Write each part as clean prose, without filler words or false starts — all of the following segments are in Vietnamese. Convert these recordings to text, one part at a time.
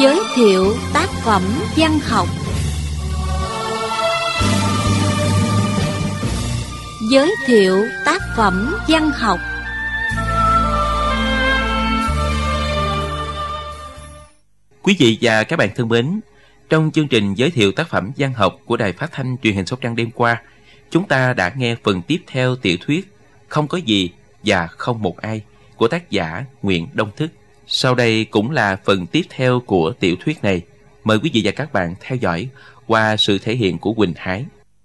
Giới thiệu tác phẩm văn học. Giới thiệu tác phẩm văn học. Quý vị và các bạn thân mến, trong chương trình giới thiệu tác phẩm văn học của Đài Phát thanh Truyền hình Sóc Trăng đêm qua, chúng ta đã nghe phần tiếp theo tiểu thuyết Không có gì và không một ai của tác giả Nguyễn Đông Thức. Sau đây cũng là phần tiếp theo của tiểu thuyết này. Mời quý vị và các bạn theo dõi qua sự thể hiện của Quỳnh Hải.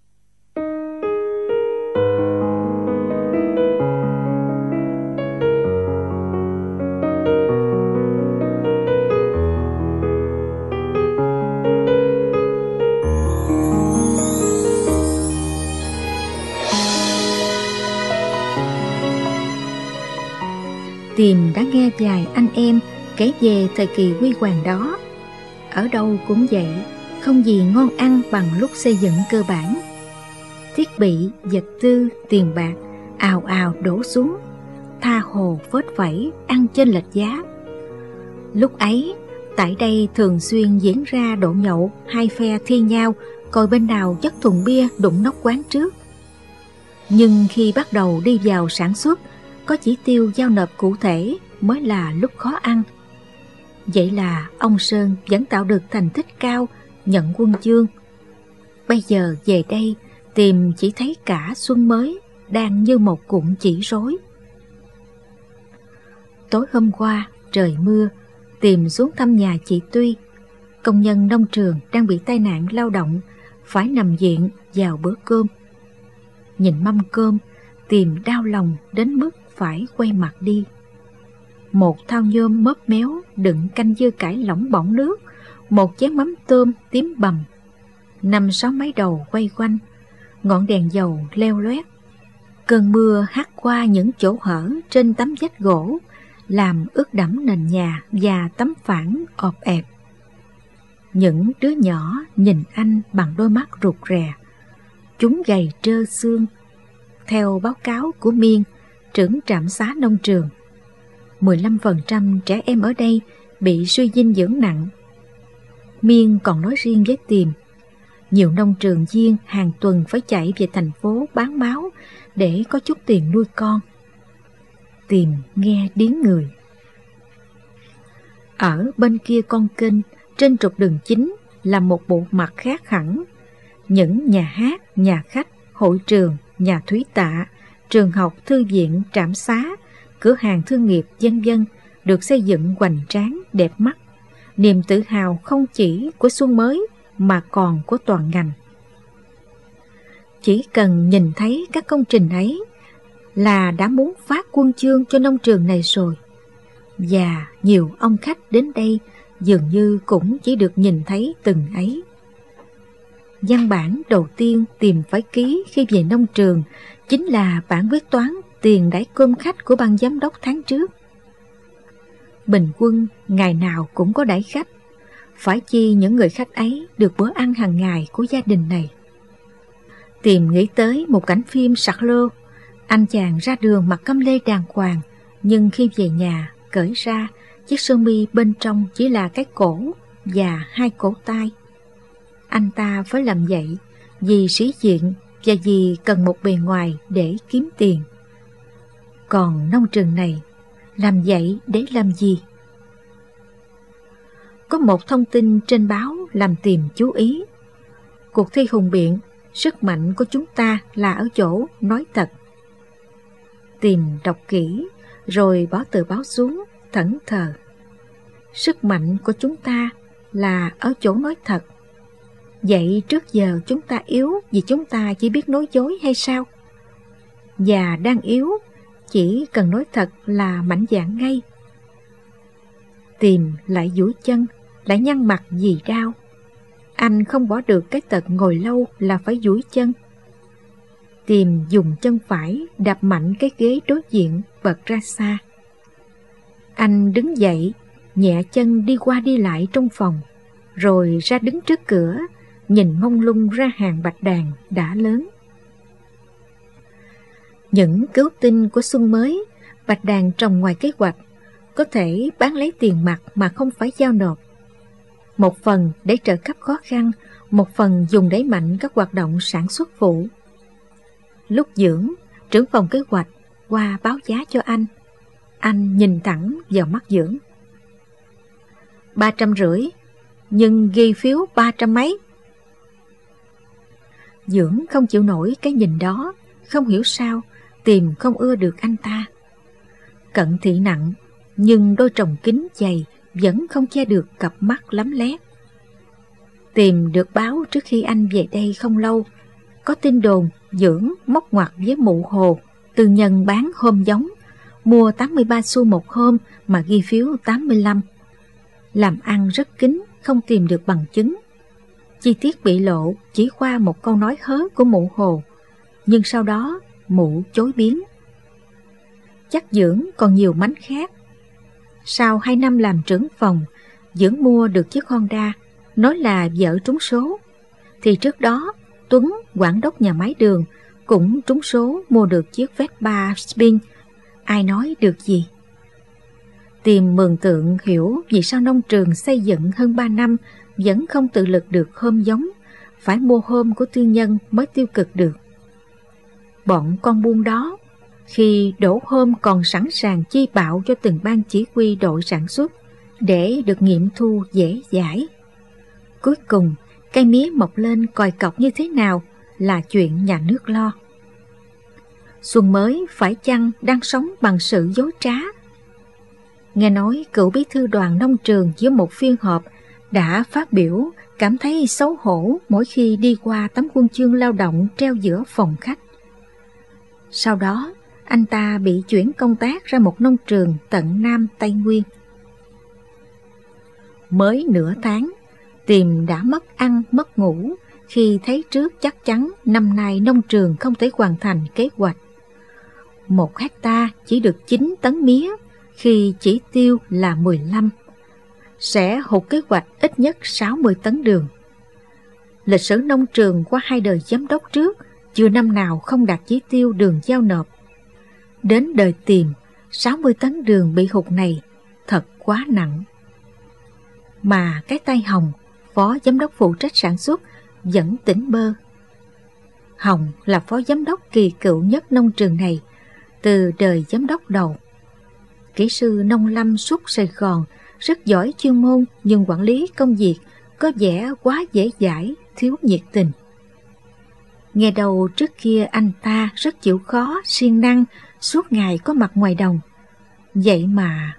Tìm đã nghe vài anh em kể về thời kỳ huy hoàng đó. Ở đâu cũng vậy, không gì ngon ăn bằng lúc xây dựng cơ bản. Thiết bị, vật tư, tiền bạc ào ào đổ xuống, tha hồ phết phẩy, ăn chênh lệch giá. Lúc ấy, tại đây thường xuyên diễn ra độ nhậu, hai phe thi nhau coi bên nào chất thùng bia đụng nóc quán trước. Nhưng khi bắt đầu đi vào sản xuất, có chỉ tiêu giao nộp cụ thể mới là lúc khó ăn. Vậy là ông Sơn vẫn tạo được thành tích cao, nhận huân chương. Bây giờ về đây tìm chỉ thấy cả xuân mới đang như một cụm chỉ rối. Tối hôm qua trời mưa, tìm xuống thăm nhà chị Tuy, công nhân nông trường đang bị tai nạn lao động, phải nằm viện vào bữa cơm. Nhìn mâm cơm, tìm đau lòng đến mức phải quay mặt đi. Một thau nhôm móp méo đựng canh dưa cải lỏng bỏng nước, một chén mắm tôm tím bầm, 5-6 máy đầu quay quanh, ngọn đèn dầu leo loét. Cơn mưa hắt qua những chỗ hở trên tấm vách gỗ, làm ướt đẫm nền nhà và tấm phản ọp ẹp. Những đứa nhỏ nhìn anh bằng đôi mắt rụt rè. Chúng gầy trơ xương. Theo báo cáo của Miên, trưởng trạm xá nông trường, 15% trẻ em ở đây bị suy dinh dưỡng nặng. Miên còn nói riêng với Tìm, nhiều nông trường viên hàng tuần phải chạy về thành phố bán máu để có chút tiền nuôi con. Tìm nghe điếng người. Ở bên kia con kênh, trên trục đường chính là một bộ mặt khác hẳn. Những nhà hát, nhà khách, hội trường, nhà thúy tạ, trường học, thư viện, trạm xá, cửa hàng thương nghiệp, vân vân được xây dựng hoành tráng, đẹp mắt. Niềm tự hào không chỉ của xuân mới mà còn của toàn ngành. Chỉ cần nhìn thấy các công trình ấy là đã muốn phát huân chương cho nông trường này rồi. Và nhiều ông khách đến đây dường như cũng chỉ được nhìn thấy từng ấy. Văn bản đầu tiên Tìm phải ký khi về nông trường chính là bản quyết toán tiền đãi cơm khách của ban giám đốc tháng trước. Bình quân ngày nào cũng có đãi khách, phải chi những người khách ấy được bữa ăn hàng ngày của gia đình này. Tìm nghĩ tới một cảnh phim sặc lơ, anh chàng ra đường mặc căm lê đàng hoàng, nhưng khi về nhà cởi ra, chiếc sơ mi bên trong chỉ là cái cổ và 2 cổ tay. Anh ta phải làm vậy vì sĩ diện và vì cần một bề ngoài để kiếm tiền. Còn nông trường này làm vậy để làm gì? Có một thông tin trên báo làm Tìm chú ý. Cuộc thi hùng biện, sức mạnh của chúng ta là ở chỗ nói thật. Tìm đọc kỹ rồi bỏ tờ báo xuống, thẫn thờ. Sức mạnh của chúng ta là ở chỗ nói thật. Vậy trước giờ chúng ta yếu vì chúng ta chỉ biết nói dối hay sao? Và đang yếu, chỉ cần nói thật là mạnh dạn ngay. Tìm lại duỗi chân, lại nhăn mặt vì đau. Anh không bỏ được cái tật ngồi lâu là phải duỗi chân. Tìm dùng chân phải đạp mạnh cái ghế đối diện bật ra xa. Anh đứng dậy, nhẹ chân đi qua đi lại trong phòng, rồi ra đứng trước cửa, nhìn mông lung ra hàng bạch đàn đã lớn. Những cứu tinh của xuân mới, bạch đàn trồng ngoài kế hoạch, có thể bán lấy tiền mặt mà không phải giao nộp. một phần để trợ cấp khó khăn, một phần dùng đẩy mạnh các hoạt động sản xuất phụ. Lúc dưỡng, trưởng phòng kế hoạch qua báo giá cho anh. Anh nhìn thẳng vào mắt Dưỡng. 350, nhưng ghi phiếu 300 mấy. Dưỡng không chịu nổi cái nhìn đó, không hiểu sao Tìm không ưa được anh ta. Cận thị nặng, nhưng đôi tròng kính dày vẫn không che được cặp mắt lấm lét. Tìm được báo trước khi anh về đây không lâu, có tin đồn Dưỡng móc ngoặt với mụ Hồ, tư nhân bán hôm giống, mua 83 xu một hôm mà ghi phiếu 85. Làm ăn rất kín, không tìm được bằng chứng. Chi tiết bị lộ chỉ qua một câu nói hớ của mụ Hồ, nhưng sau đó mụ chối biến. Chắc Dưỡng còn nhiều mánh khác. Sau 2 năm làm trưởng phòng, Dưỡng mua được chiếc Honda, nói là vợ trúng số. Thì trước đó, Tuấn, quản đốc nhà máy đường, cũng trúng số mua được chiếc Vespa Spin. Ai nói được gì? Tìm mường tượng hiểu vì sao nông trường xây dựng hơn 3 năm vẫn không tự lực được hôm giống, phải mua hôm của tư nhân mới tiêu cực được. Bọn con buôn đó, khi đổ hôm còn sẵn sàng chi bạo cho từng ban chỉ huy đội sản xuất để được nghiệm thu dễ dãi. Cuối cùng, cây mía mọc lên còi cọc như thế nào là chuyện nhà nước lo. Xuân mới phải chăng đang sống bằng sự dối trá? Nghe nói cựu bí thư đoàn nông trường giữa một phiên họp đã phát biểu cảm thấy xấu hổ mỗi khi đi qua tấm huân chương lao động treo giữa phòng khách. Sau đó, anh ta bị chuyển công tác ra một nông trường tận Nam Tây Nguyên. Mới nửa tháng, Tìm đã mất ăn mất ngủ khi thấy trước chắc chắn năm nay nông trường không thể hoàn thành kế hoạch. 1 hecta chỉ được 9 tấn mía khi chỉ tiêu là 15. Sẽ hụt kế hoạch ít nhất 60 tấn đường. Lịch sử nông trường qua 2 đời giám đốc trước, chưa năm nào không đạt chỉ tiêu đường giao nộp. Đến đời Tìm, 60 tấn đường bị hụt này thật quá nặng. Mà cái tay Hồng, phó giám đốc phụ trách sản xuất, vẫn tỉnh bơ. Hồng là phó giám đốc kỳ cựu nhất nông trường này từ đời giám đốc đầu. Kỹ sư nông lâm xuất Sài Gòn, rất giỏi chuyên môn nhưng quản lý công việc có vẻ quá dễ dãi, thiếu nhiệt tình. Nghe đầu trước kia anh ta rất chịu khó, siêng năng, suốt ngày có mặt ngoài đồng. Vậy mà...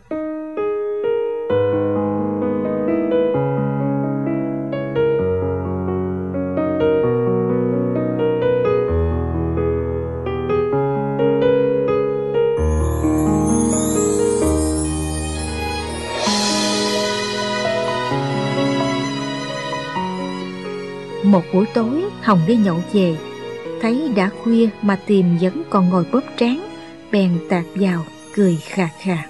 Một buổi tối, Hồng đi nhậu về, thấy đã khuya mà Tìm vẫn còn ngồi bóp trán, bèn tạt vào, cười khà khà.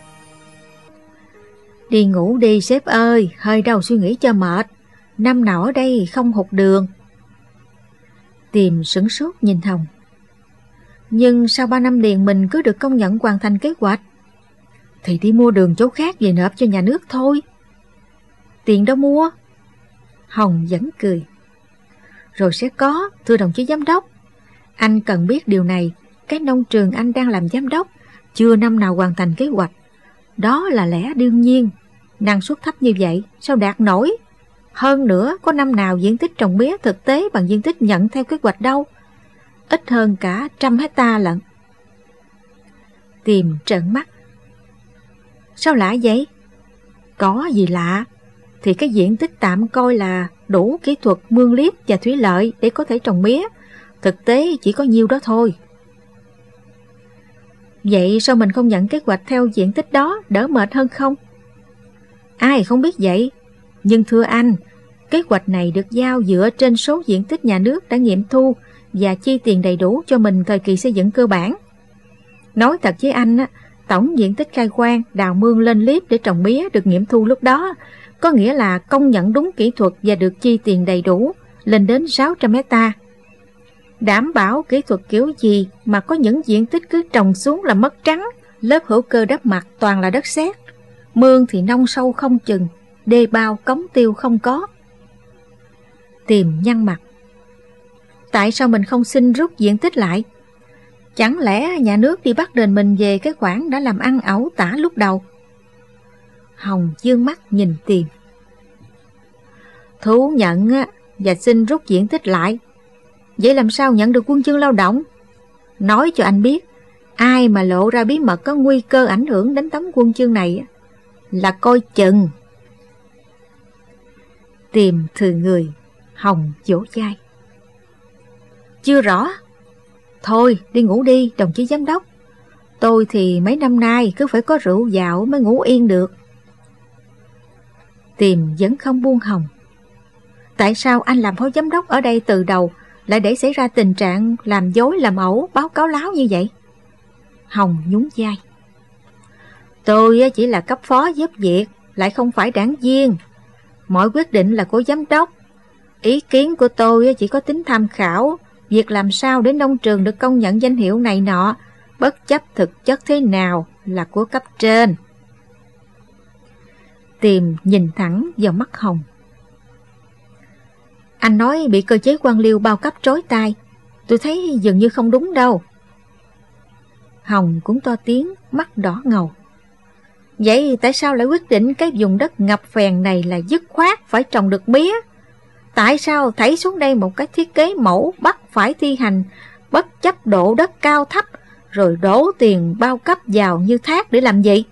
Đi ngủ đi sếp ơi, hơi đầu suy nghĩ cho mệt, năm nào ở đây không hụt đường. Tìm sửng sốt nhìn Hồng. Nhưng sau 3 năm liền mình cứ được công nhận hoàn thành kế hoạch. Thì đi mua đường chỗ khác về nộp cho nhà nước thôi. Tiền đâu mua? Hồng vẫn cười. Rồi sẽ có, thưa đồng chí giám đốc. Anh cần biết điều này, cái nông trường anh đang làm giám đốc chưa năm nào hoàn thành kế hoạch. Đó là lẽ đương nhiên. Năng suất thấp như vậy sao đạt nổi? Hơn nữa có năm nào diện tích trồng mía thực tế bằng diện tích nhận theo kế hoạch đâu. Ít hơn cả 100 hecta lận. Tìm trợn mắt. Sao lạ vậy? Có gì lạ? Thì cái diện tích tạm coi là đủ kỹ thuật mương liếp và thủy lợi để có thể trồng mía. Thực tế chỉ có nhiêu đó thôi. Vậy sao mình không nhận kế hoạch theo diện tích đó, đỡ mệt hơn không? Ai không biết vậy. Nhưng thưa anh, kế hoạch này được giao dựa trên số diện tích nhà nước đã nghiệm thu và chi tiền đầy đủ cho mình thời kỳ xây dựng cơ bản. Nói thật với anh, tổng diện tích khai quang, đào mương lên liếp để trồng mía được nghiệm thu lúc đó, có nghĩa là công nhận đúng kỹ thuật và được chi tiền đầy đủ, lên đến 600 hecta. Đảm bảo kỹ thuật kiểu gì mà có những diện tích cứ trồng xuống là mất trắng, lớp hữu cơ đắp mặt toàn là đất sét, mương thì nông sâu không chừng. đê bao cống tiêu không có. Tìm nhăn mặt. Tại sao mình không xin rút diện tích lại? Chẳng lẽ nhà nước đi bắt đền mình về cái khoản đã làm ăn ẩu tả lúc đầu? Hồng dương mắt nhìn Tìm. Thú nhận và xin rút diện tích lại. Vậy làm sao nhận được huân chương lao động? Nói cho anh biết, ai mà lộ ra bí mật có nguy cơ ảnh hưởng đến tấm huân chương này là coi chừng. Tìm thừ người. Hồng vỗ vai. Chưa rõ. Thôi đi ngủ đi đồng chí giám đốc. Tôi thì mấy năm nay cứ phải có rượu dạo mới ngủ yên được. Tìm vẫn không buông Hồng. Tại sao anh làm phó giám đốc ở đây từ đầu lại để xảy ra tình trạng làm dối làm ẩu báo cáo láo như vậy? Hồng nhún vai. Tôi chỉ là cấp phó giúp việc, lại không phải đảng viên. Mọi quyết định là của giám đốc. Ý kiến của tôi chỉ có tính tham khảo, việc làm sao để nông trường được công nhận danh hiệu này nọ, bất chấp thực chất thế nào là của cấp trên. Tìm nhìn thẳng vào mắt Hồng. Anh nói bị cơ chế quan liêu bao cấp trói tai, tôi thấy dường như không đúng đâu. Hồng cũng to tiếng, mắt đỏ ngầu. Vậy tại sao lại quyết định cái vùng đất ngập phèn này là dứt khoát phải trồng được mía? Tại sao thảy xuống đây một cái thiết kế mẫu bắt phải thi hành bất chấp độ đất cao thấp, rồi đổ tiền bao cấp vào như thác để làm gì?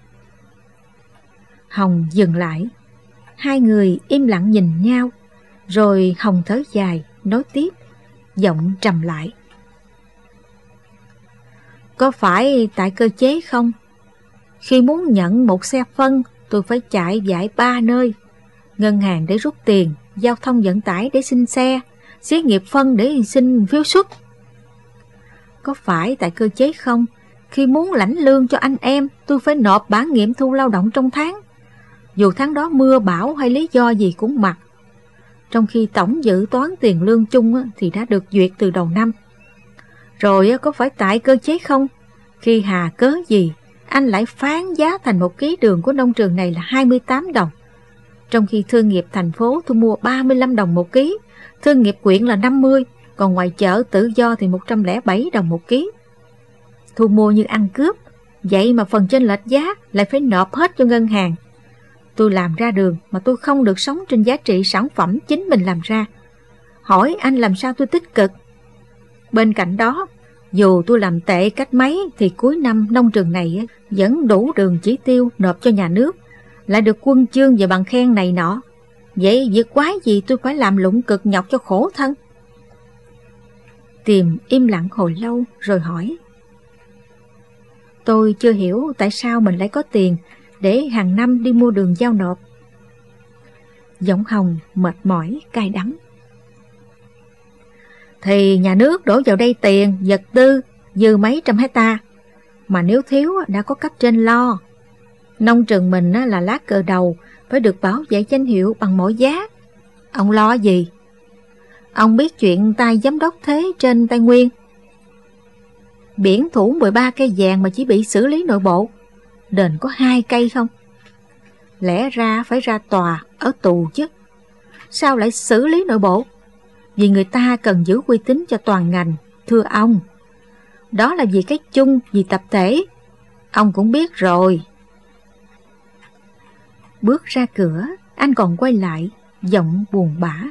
Hồng dừng lại. Hai người im lặng nhìn nhau. Rồi Hồng thở dài, nói tiếp, giọng trầm lại. Có phải tại cơ chế không? Khi muốn nhận một xe phân, tôi phải chạy vải 3 nơi. Ngân hàng để rút tiền, giao thông vận tải để xin xe, xí nghiệp phân để xin phiếu suất. Có phải tại cơ chế không? Khi muốn lãnh lương cho anh em, tôi phải nộp bản nghiệm thu lao động trong tháng. Dù tháng đó mưa bão hay lý do gì cũng mặc. Trong khi tổng dự toán tiền lương chung thì đã được duyệt từ đầu năm. Rồi có phải tại cơ chế không? Khi hà cớ gì, anh lại phán giá thành 1 ký đường của nông trường này là 28 đồng. Trong khi thương nghiệp thành phố thu mua 35 đồng 1 ký, thương nghiệp quyện là 50, còn ngoài chợ tự do thì 107 đồng 1 ký. Thu mua như ăn cướp, vậy mà phần chênh lệch giá lại phải nộp hết cho ngân hàng. Tôi làm ra đường mà tôi không được sống trên giá trị sản phẩm chính mình làm ra. Hỏi anh làm sao tôi tích cực? Bên cạnh đó, dù tôi làm tệ cách mấy thì cuối năm nông trường này vẫn đủ đường chỉ tiêu nộp cho nhà nước, lại được huân chương và bằng khen này nọ. Vậy việc quái gì tôi phải làm lụng cực nhọc cho khổ thân? Tìm im lặng hồi lâu rồi hỏi. Tôi chưa hiểu tại sao mình lại có tiền để hàng năm đi mua đường giao nộp. Giọng Hồng mệt mỏi cay đắng. Thì nhà nước đổ vào đây tiền, vật tư, dư mấy trăm hecta. Mà nếu thiếu đã có cấp trên lo. Nông trường mình là lá cờ đầu, phải được bảo vệ danh hiệu bằng mọi giá. Ông lo gì? Ông biết chuyện tay giám đốc thế trên Tây Nguyên. Biển thủ 13 cây vàng mà chỉ bị xử lý nội bộ. Đền có 2 cây không? Lẽ ra phải ra tòa ở tù chứ. Sao lại xử lý nội bộ? Vì người ta cần giữ uy tín cho toàn ngành, thưa ông. Đó là vì cái chung, vì tập thể. Ông cũng biết rồi. Bước ra cửa, anh còn quay lại, giọng buồn bã.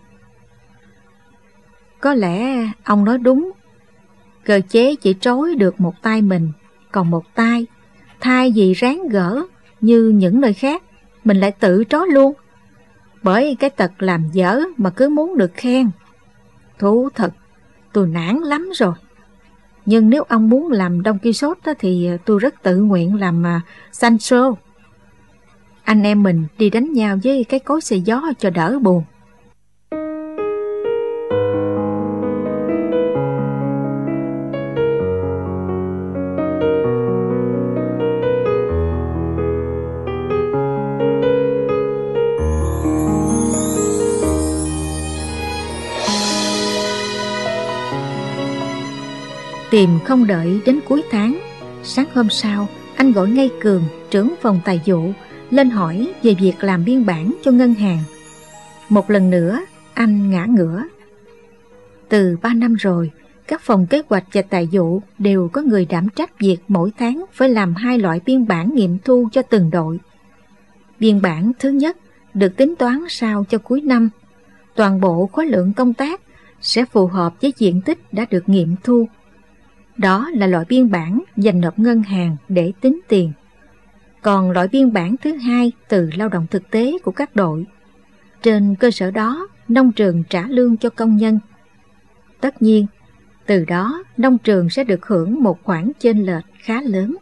Có lẽ ông nói đúng. Cơ chế chỉ trói được một tay mình, còn một tay, thay vì ráng gỡ như những nơi khác, mình lại tự trói luôn. Bởi cái tật làm dở mà cứ muốn được khen. Thú thật, tôi nản lắm rồi. Nhưng nếu ông muốn làm Don Quixote thì tôi rất tự nguyện làm Sancho. Anh em mình đi đánh nhau với cái cối xay gió cho đỡ buồn. Tìm không đợi đến cuối tháng. Sáng hôm sau, anh gọi ngay Cường, trưởng phòng tài vụ, lên hỏi về việc làm biên bản cho ngân hàng. Một lần nữa, anh ngã ngửa. Từ 3 năm rồi, các phòng kế hoạch và tài vụ đều có người đảm trách việc mỗi tháng phải làm 2 loại biên bản nghiệm thu cho từng đội. Biên bản thứ nhất được tính toán sao cho cuối năm. Toàn bộ khối lượng công tác sẽ phù hợp với diện tích đã được nghiệm thu. Đó là loại biên bản dành nộp ngân hàng để tính tiền. Còn loại biên bản thứ hai từ lao động thực tế của các đội. Trên cơ sở đó, nông trường trả lương cho công nhân. Tất nhiên, từ đó nông trường sẽ được hưởng một khoản chênh lệch khá lớn.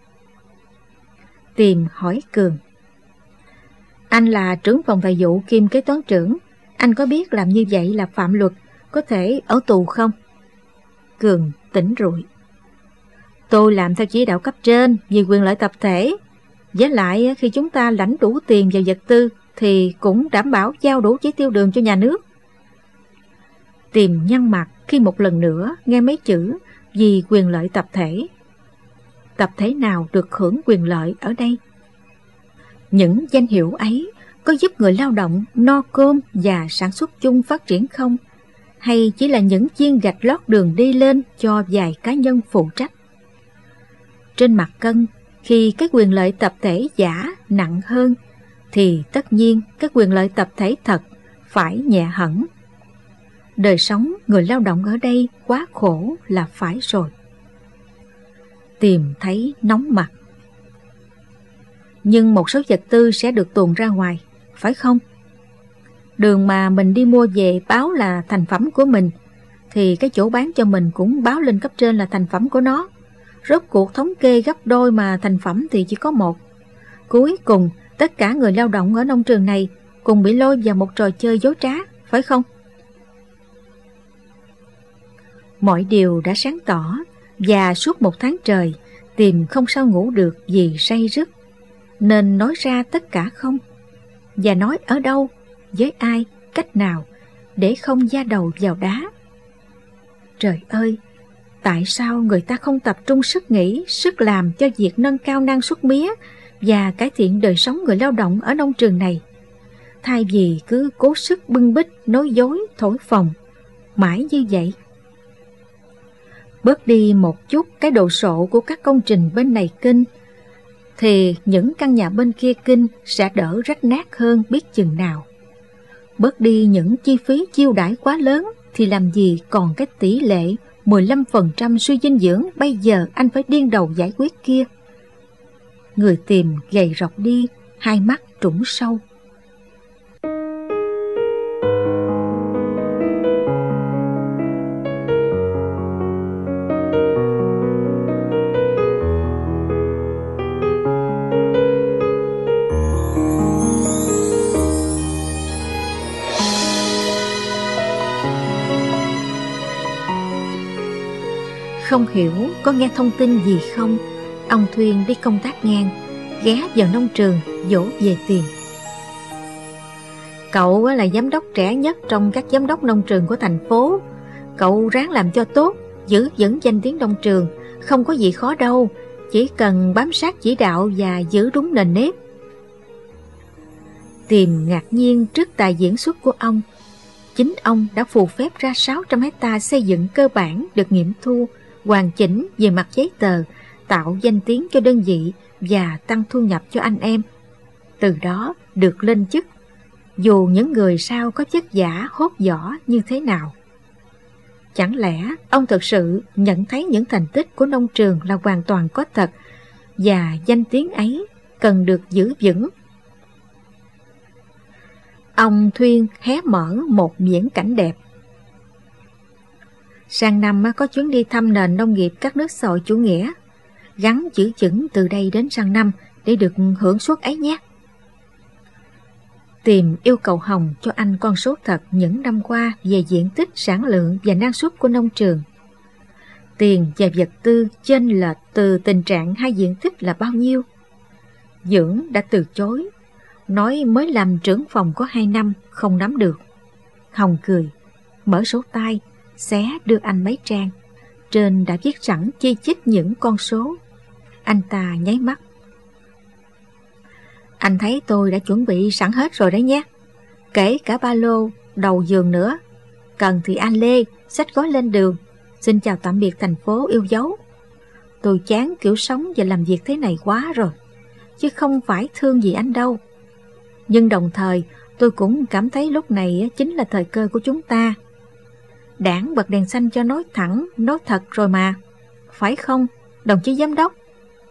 Tìm hỏi Cường: anh là trưởng phòng tài vụ kiêm kế toán trưởng, anh có biết làm như vậy là phạm luật, có thể ở tù không? Cường tỉnh rụi: tôi làm theo chỉ đạo cấp trên vì quyền lợi tập thể. Với lại khi chúng ta lãnh đủ tiền vào vật tư thì cũng đảm bảo giao đủ chỉ tiêu đường cho nhà nước. Tìm nhăn mặt khi một lần nữa nghe mấy chữ vì quyền lợi tập thể. Tập thể nào được hưởng quyền lợi ở đây? Những danh hiệu ấy có giúp người lao động no cơm và sản xuất chung phát triển không? Hay chỉ là những chiên gạch lót đường đi lên cho vài cá nhân phụ trách? Trên mặt cân, khi cái quyền lợi tập thể giả nặng hơn, thì tất nhiên cái quyền lợi tập thể thật phải nhẹ hẳn. Đời sống người lao động ở đây quá khổ là phải rồi. Tìm thấy nóng mặt. Nhưng một số vật tư sẽ được tuồn ra ngoài, phải không? Đường mà mình đi mua về báo là thành phẩm của mình, thì cái chỗ bán cho mình cũng báo lên cấp trên là thành phẩm của nó. Rốt cuộc thống kê gấp đôi mà thành phẩm thì chỉ có một. Cuối cùng, tất cả người lao động ở nông trường này cùng bị lôi vào một trò chơi dối trá, phải không? Mọi điều đã sáng tỏ, và suốt 1 tháng trời, Tìm không sao ngủ được vì say rứt. Nên nói ra tất cả không? Và nói ở đâu, với ai, cách nào, để không va đầu vào đá? Trời ơi! Tại sao người ta không tập trung sức nghĩ, sức làm cho việc nâng cao năng suất mía và cải thiện đời sống người lao động ở nông trường này? Thay vì cứ cố sức bưng bít, nói dối, thổi phồng, mãi như vậy. Bớt đi một chút cái đồ sộ của các công trình bên này kinh, thì những căn nhà bên kia kinh sẽ đỡ rách nát hơn biết chừng nào. Bớt đi những chi phí chiêu đãi quá lớn, thì làm gì còn cái tỷ lệ 15% suy dinh dưỡng bây giờ anh phải điên đầu giải quyết kia. Người Tìm gầy rộc đi, hai mắt trũng sâu. Không hiểu có nghe thông tin gì không, ông Thuyên đi công tác ngang, ghé vào nông trường dỗ về Tiền. Cậu là giám đốc trẻ nhất trong các giám đốc nông trường của thành phố. Cậu ráng làm cho tốt, giữ vững danh tiếng nông trường, không có gì khó đâu, chỉ cần bám sát chỉ đạo và giữ đúng nền nếp. Tìm ngạc nhiên trước tài diễn xuất của ông. Chính ông đã phù phép ra 600 hectare xây dựng cơ bản được nghiệm thu, hoàn chỉnh về mặt giấy tờ, tạo danh tiếng cho đơn vị và tăng thu nhập cho anh em. Từ đó được lên chức, dù những người sau có chất giả hốt vỏ như thế nào. Chẳng lẽ ông thực sự nhận thấy những thành tích của nông trường là hoàn toàn có thật, và danh tiếng ấy cần được giữ vững? Ông Thuyên hé mở một viễn cảnh đẹp. Sang năm có chuyến đi thăm nền nông nghiệp các nước xã hội chủ nghĩa, gắn giữ vững từ đây đến sang năm để được hưởng suất ấy nhé. Tìm yêu cầu Hồng cho anh con số thật những năm qua về diện tích, sản lượng và năng suất của nông trường. Tiền và vật tư chênh lệch từ tình trạng hai diện tích là bao nhiêu? Dưỡng đã từ chối, nói mới làm trưởng phòng có 2 năm, không nắm được. Hồng cười, mở sổ tay, xé đưa anh mấy trang. Trên đã viết sẵn chi chít những con số. Anh ta nháy mắt. Anh thấy tôi đã chuẩn bị sẵn hết rồi đấy nhé. Kể cả ba lô, đầu giường nữa. Cần thì anh Lê, xách gói lên đường. Xin chào tạm biệt thành phố yêu dấu. Tôi chán kiểu sống và làm việc thế này quá rồi, chứ không phải thương gì anh đâu. Nhưng đồng thời tôi cũng cảm thấy lúc này chính là thời cơ của chúng ta. Đảng bật đèn xanh cho nói thẳng, nói thật rồi mà. Phải không, đồng chí giám đốc?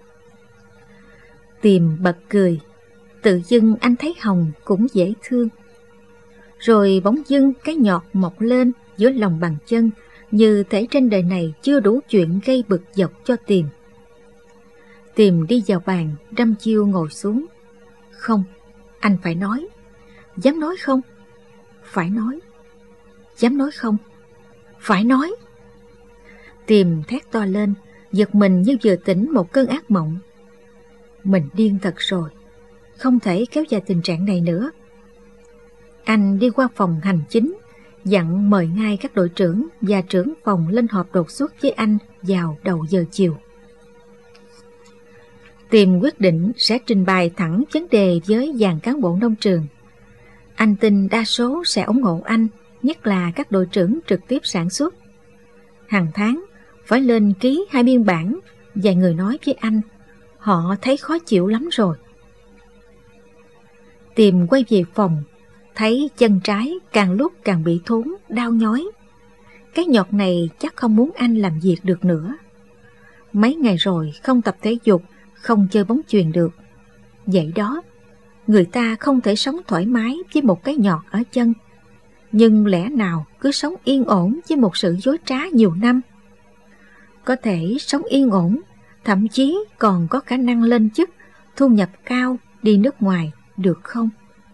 Tìm bật cười. Tự dưng anh thấy Hồng cũng dễ thương. Rồi bỗng dưng cái nhọt mọc lên giữa lòng bàn chân, như thể trên đời này chưa đủ chuyện gây bực dọc cho Tìm. Tìm đi vào bàn, đăm chiêu ngồi xuống. Không, anh phải nói. Dám nói không? Phải nói. Dám nói không? Phải nói. Tìm thét to lên, giật mình như vừa tỉnh một cơn ác mộng. Mình điên thật rồi, không thể kéo dài tình trạng này nữa. Anh đi qua phòng hành chính, dặn mời ngay các đội trưởng và trưởng phòng lên họp đột xuất với anh vào đầu giờ chiều. Tìm quyết định sẽ trình bày thẳng vấn đề với dàn cán bộ nông trường. Anh tin đa số sẽ ủng hộ anh, nhất là các đội trưởng trực tiếp sản xuất. Hàng tháng phải lên ký 2 biên bản. Vài người nói với anh, họ thấy khó chịu lắm rồi. Tìm quay về phòng, thấy chân trái càng lúc càng bị thốn, đau nhói. Cái nhọt này chắc không muốn anh làm việc được nữa. Mấy ngày rồi không tập thể dục, không chơi bóng chuyền được. Vậy đó, người ta không thể sống thoải mái với một cái nhọt ở chân, nhưng lẽ nào cứ sống yên ổn với một sự dối trá nhiều năm? Có thể sống yên ổn, thậm chí còn có khả năng lên chức, thu nhập cao, đi nước ngoài, được không?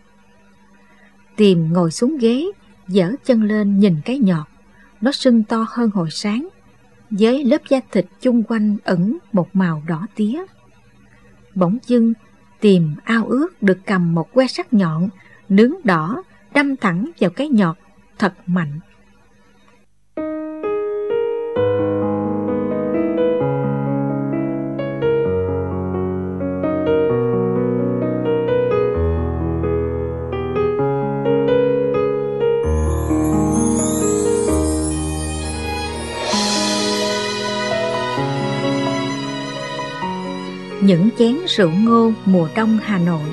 Tìm ngồi xuống ghế, giở chân lên nhìn cái nhọt. Nó sưng to hơn hồi sáng, với lớp da thịt chung quanh ẩn một màu đỏ tía. Bỗng dưng, Tìm ao ước được cầm một que sắt nhọn, nướng đỏ, đâm thẳng vào cái nhọt, thật mạnh. Những chén rượu ngô mùa đông Hà Nội.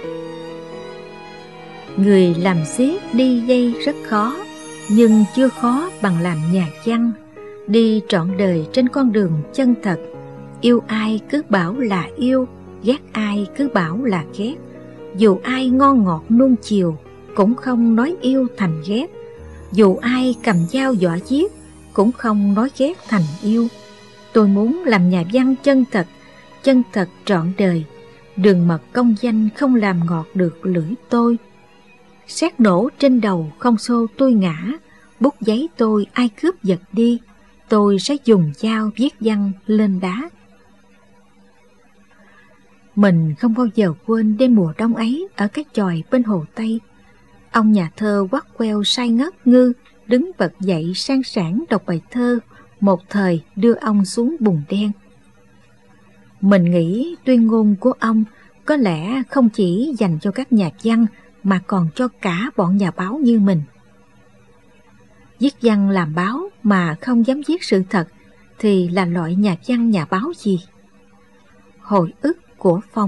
Người làm xiếc đi dây rất khó, nhưng chưa khó bằng làm nhà văn. Đi trọn đời trên con đường chân thật. Yêu ai cứ bảo là yêu, ghét ai cứ bảo là ghét. Dù ai ngon ngọt nuông chiều, cũng không nói yêu thành ghét. Dù ai cầm dao dọa giết, cũng không nói ghét thành yêu. Tôi muốn làm nhà văn chân thật trọn đời. Đường mật công danh không làm ngọt được lưỡi tôi. Sét nổ trên đầu không xô tôi ngã. Bút giấy tôi ai cướp giật đi, tôi sẽ dùng dao viết văn lên đá. Mình không bao giờ quên đêm mùa đông ấy ở cái chòi bên hồ Tây. Ông nhà thơ quắt queo say ngất ngư đứng bật dậy sang sảng đọc bài thơ, một thời đưa ông xuống bùn đen. Mình nghĩ tuyên ngôn của ông có lẽ không chỉ dành cho các nhà văn mà còn cho cả bọn nhà báo như mình. Viết văn làm báo mà không dám viết sự thật thì là loại nhà văn nhà báo gì? Hồi ức của Phong.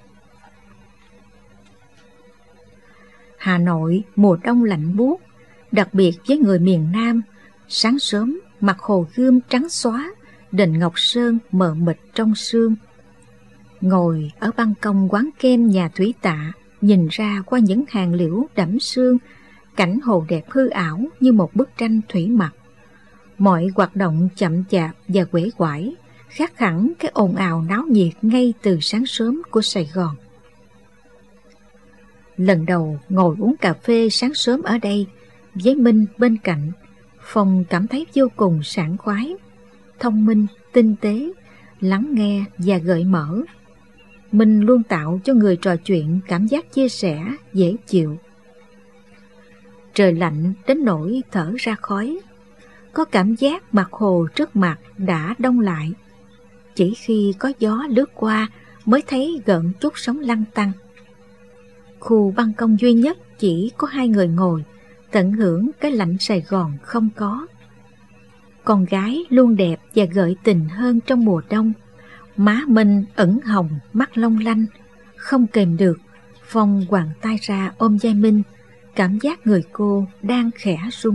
Hà Nội mùa đông lạnh buốt, đặc biệt với người miền Nam. Sáng sớm mặt hồ Gươm trắng xóa, đền Ngọc Sơn mờ mịt trong sương. Ngồi ở ban công quán kem nhà Thủy Tạ, nhìn ra qua những hàng liễu đẫm sương, cảnh hồ đẹp hư ảo như một bức tranh thủy mặc. Mọi hoạt động chậm chạp và uể oải, khác hẳn cái ồn ào náo nhiệt ngay từ sáng sớm của Sài Gòn. Lần đầu ngồi uống cà phê sáng sớm ở đây, với Minh bên cạnh, Phong cảm thấy vô cùng sảng khoái, thông minh, tinh tế, lắng nghe và gợi mở. Minh luôn tạo cho người trò chuyện cảm giác chia sẻ, dễ chịu. Trời lạnh đến nỗi thở ra khói, có cảm giác mặt hồ trước mặt đã đông lại. Chỉ khi có gió lướt qua mới thấy gợn chút sóng lăn tăn. khu ban công duy nhất chỉ có 2 người ngồi, tận hưởng cái lạnh Sài Gòn không có. Con gái luôn đẹp và gợi tình hơn trong mùa đông. Má Minh ửng hồng, mắt long lanh. Không kềm được, Phong quàng tay ra ôm vai Minh, cảm giác người cô đang khẽ rung.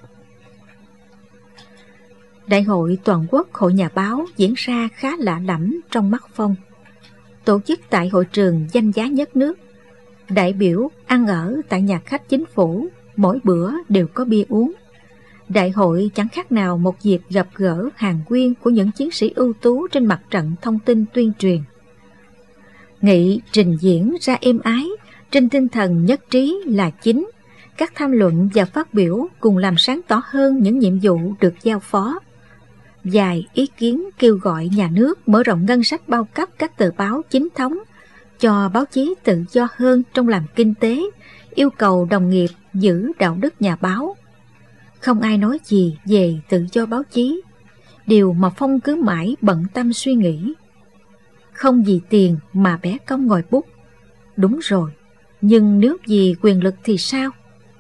Đại hội toàn quốc Hội Nhà báo diễn ra khá lạ lẫm trong mắt Phong. Tổ chức tại hội trường danh giá nhất nước. Đại biểu ăn ở tại nhà khách chính phủ, mỗi bữa đều có bia uống. Đại hội chẳng khác nào một dịp gặp gỡ hàng quyên của những chiến sĩ ưu tú trên mặt trận thông tin tuyên truyền. Nghị trình diễn ra êm ái, trên tinh thần nhất trí là chính. Các tham luận và phát biểu cùng làm sáng tỏ hơn những nhiệm vụ được giao phó. Vài ý kiến kêu gọi nhà nước mở rộng ngân sách bao cấp các tờ báo chính thống, cho báo chí tự do hơn trong làm kinh tế, yêu cầu đồng nghiệp giữ đạo đức nhà báo. Không ai nói gì về tự do báo chí, điều mà Phong cứ mãi bận tâm suy nghĩ. Không vì tiền mà bẻ cong ngòi bút. Đúng rồi, nhưng nếu vì quyền lực thì sao?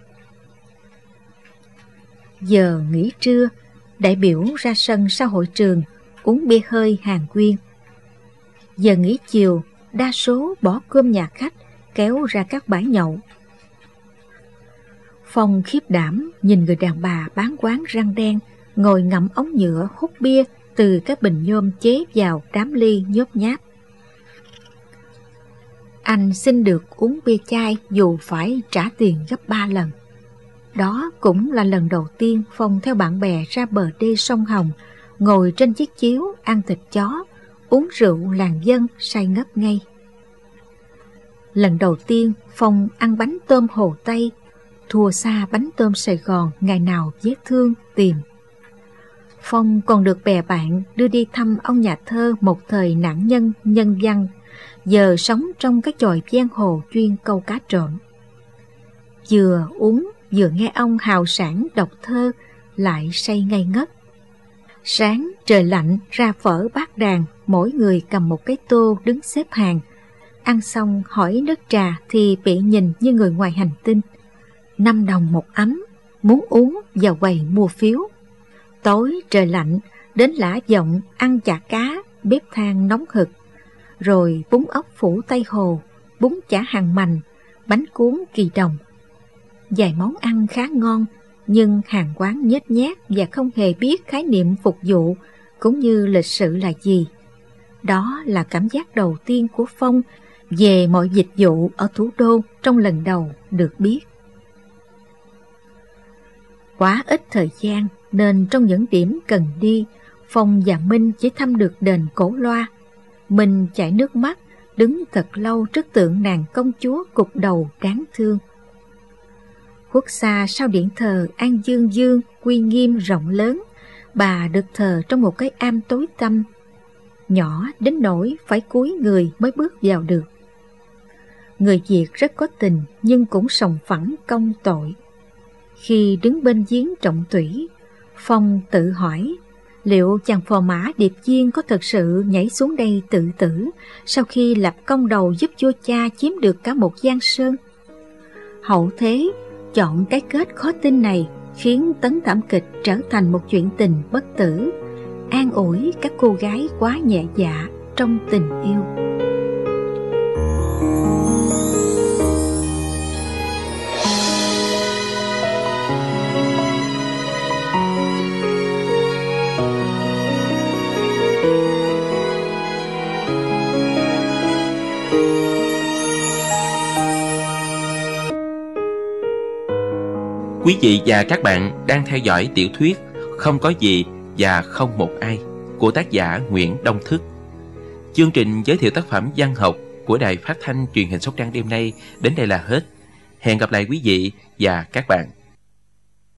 Giờ nghỉ trưa, đại biểu ra sân sau hội trường uống bia hơi hàng quyên. Giờ nghỉ chiều, đa số bỏ cơm nhà khách kéo ra các bãi nhậu. Phong khiếp đảm nhìn người đàn bà bán quán răng đen ngồi ngậm ống nhựa hút bia từ cái bình nhôm chế vào đám ly nhốt nháp. Anh xin được uống bia chai dù phải trả tiền gấp 3 lần. Đó cũng là lần đầu tiên Phong theo bạn bè ra bờ đê sông Hồng, ngồi trên chiếc chiếu ăn thịt chó, uống rượu làng dân say ngất ngây. Lần đầu tiên Phong ăn bánh tôm Hồ Tây, thua xa bánh tôm Sài Gòn ngày nào vết thương tìm. Phong còn được bè bạn đưa đi thăm ông nhà thơ một thời nạn nhân nhân văn, giờ sống trong cái chòi giang hồ chuyên câu cá trộm. Vừa uống vừa nghe ông hào sảng đọc thơ, lại say ngây ngất. Sáng trời lạnh ra phở bát đàn, mỗi người cầm một cái tô đứng xếp hàng. Ăn xong hỏi nước trà thì bị nhìn như người ngoài hành tinh. 5 đồng một ấm, muốn uống vào quầy mua phiếu. Tối trời lạnh, đến Lã Vọng ăn chả cá, bếp than nóng hực. Rồi bún ốc phủ Tây Hồ, bún chả hàng mành, bánh cuốn Kỳ Đồng. Vài món ăn khá ngon, nhưng hàng quán nhếch nhác và không hề biết khái niệm phục vụ cũng như lịch sự là gì. Đó là cảm giác đầu tiên của Phong về mọi dịch vụ ở thủ đô trong lần đầu được biết. Quá ít thời gian nên trong những điểm cần đi, Phong và Minh chỉ thăm được đền Cổ Loa. Minh chảy nước mắt, đứng thật lâu trước tượng nàng công chúa cục đầu đáng thương. Khuất xa sau điện thờ An Dương Dương uy nghiêm rộng lớn, bà được thờ trong một cái am tối tăm, nhỏ đến nỗi phải cúi người mới bước vào được. Người Việt rất có tình nhưng cũng sòng phẳng công tội. Khi đứng bên giếng Trọng Thủy, Phong tự hỏi liệu chàng phò mã Điệp Viên có thật sự nhảy xuống đây tự tử sau khi lập công đầu giúp vua cha chiếm được cả một giang sơn. Hậu thế chọn cái kết khó tin này khiến tấn thảm kịch trở thành một chuyện tình bất tử, an ủi các cô gái quá nhẹ dạ trong tình yêu. Quý vị và các bạn đang theo dõi tiểu thuyết Không có gì và không một ai của tác giả Nguyễn Đông Thức. Chương trình giới thiệu tác phẩm văn học của Đài Phát thanh Truyền hình Sóc Trăng đêm nay đến đây là hết. Hẹn gặp lại quý vị và các bạn.